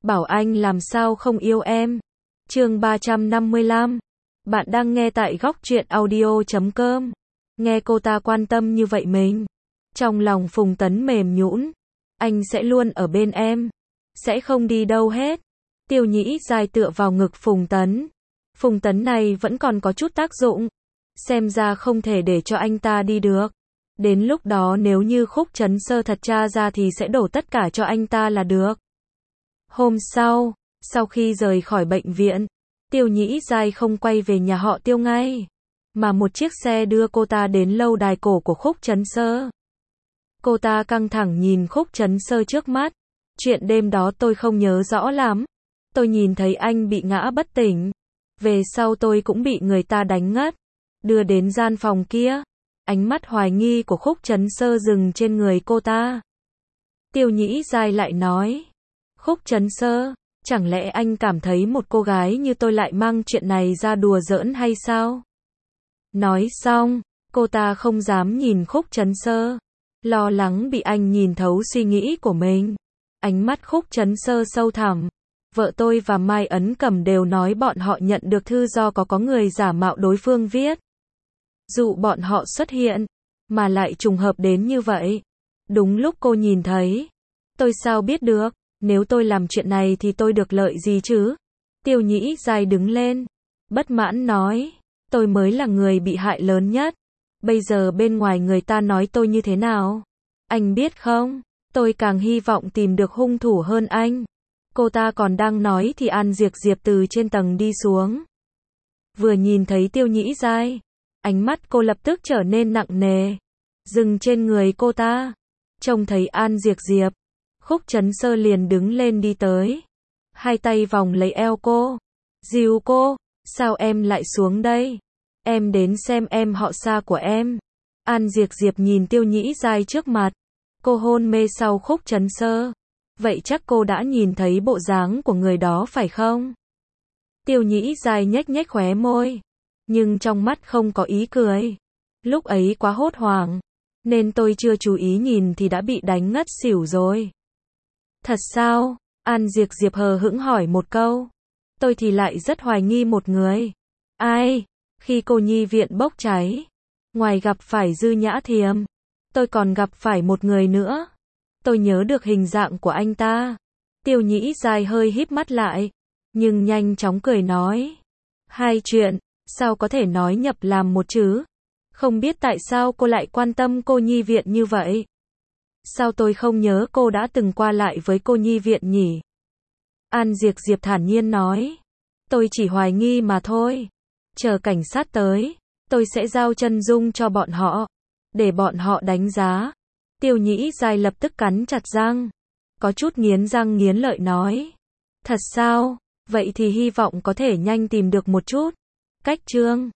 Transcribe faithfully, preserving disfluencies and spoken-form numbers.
bảo anh làm sao không yêu em. Chương ba trăm năm mươi lăm. Bạn đang nghe tại góc truyện audio chấm com. Nghe cô ta quan tâm như vậy mình. Trong lòng Phùng Tấn mềm nhũn. Anh sẽ luôn ở bên em. Sẽ không đi đâu hết. Tiêu Nhĩ Giai tựa vào ngực Phùng Tấn. Phùng Tấn này vẫn còn có chút tác dụng. Xem ra không thể để cho anh ta đi được. Đến lúc đó nếu như Khúc Trấn Sơ thật tra ra thì sẽ đổ tất cả cho anh ta là được. Hôm sau, sau khi rời khỏi bệnh viện, Tiêu Nhĩ Giai không quay về nhà họ Tiêu ngay, mà một chiếc xe đưa cô ta đến lâu đài cổ của Khúc Trấn Sơ. Cô ta căng thẳng nhìn Khúc Trấn Sơ trước mắt. Chuyện đêm đó tôi không nhớ rõ lắm. Tôi nhìn thấy anh bị ngã bất tỉnh. Về sau tôi cũng bị người ta đánh ngất. Đưa đến gian phòng kia. Ánh mắt hoài nghi của Khúc Trấn Sơ dừng trên người cô ta. Tiêu Nhĩ Giai lại nói. Khúc Trấn Sơ, chẳng lẽ anh cảm thấy một cô gái như tôi lại mang chuyện này ra đùa giỡn hay sao? Nói xong, cô ta không dám nhìn Khúc Trấn Sơ. Lo lắng bị anh nhìn thấu suy nghĩ của mình. Ánh mắt Khúc Trấn Sơ sâu thẳm. Vợ tôi và Mai Ấn Cẩm đều nói bọn họ nhận được thư do có có người giả mạo đối phương viết. Dụ bọn họ xuất hiện, mà lại trùng hợp đến như vậy. Đúng lúc cô nhìn thấy. Tôi sao biết được, nếu tôi làm chuyện này thì tôi được lợi gì chứ? Tiêu Nhĩ Giai đứng lên, bất mãn nói. Tôi mới là người bị hại lớn nhất. Bây giờ bên ngoài người ta nói tôi như thế nào? Anh biết không, tôi càng hy vọng tìm được hung thủ hơn anh. Cô ta còn đang nói thì An Diệc Diệp từ trên tầng đi xuống. Vừa nhìn thấy Tiêu Nhĩ Giai, ánh mắt cô lập tức trở nên nặng nề, dừng trên người cô ta. Trông thấy An Diệc Diệp, Khúc Trấn Sơ liền đứng lên đi tới. Hai tay vòng lấy eo cô. Dìu cô, sao em lại xuống đây? Em đến xem em họ Sa của em. An Diệc Diệp nhìn Tiêu Nhĩ Giai trước mặt. Cô hôn mê sau Khúc Trấn Sơ. Vậy chắc cô đã nhìn thấy bộ dáng của người đó phải không? Tiêu Nhĩ Giai nhếch nhếch khóe môi. Nhưng trong mắt không có ý cười. Lúc ấy quá hốt hoảng. Nên tôi chưa chú ý nhìn thì đã bị đánh ngất xỉu rồi. Thật sao? An Diệc Diệp hờ hững hỏi một câu. Tôi thì lại rất hoài nghi một người. Ai? Khi cô nhi viện bốc cháy, ngoài gặp phải Dư Nhã Thiềm, tôi còn gặp phải một người nữa. Tôi nhớ được hình dạng của anh ta. Tiêu Nhĩ Giai hơi híp mắt lại, nhưng nhanh chóng cười nói. Hai chuyện, sao có thể nói nhập làm một chứ? Không biết tại sao cô lại quan tâm cô nhi viện như vậy? Sao tôi không nhớ cô đã từng qua lại với cô nhi viện nhỉ? An Diệc Diệp thản nhiên nói. Tôi chỉ hoài nghi mà thôi. Chờ cảnh sát tới, tôi sẽ giao chân dung cho bọn họ, để bọn họ đánh giá. Tiêu Nhĩ Giai lập tức cắn chặt răng, có chút nghiến răng nghiến lợi nói. Thật sao? Vậy thì hy vọng có thể nhanh tìm được một chút. Cách chương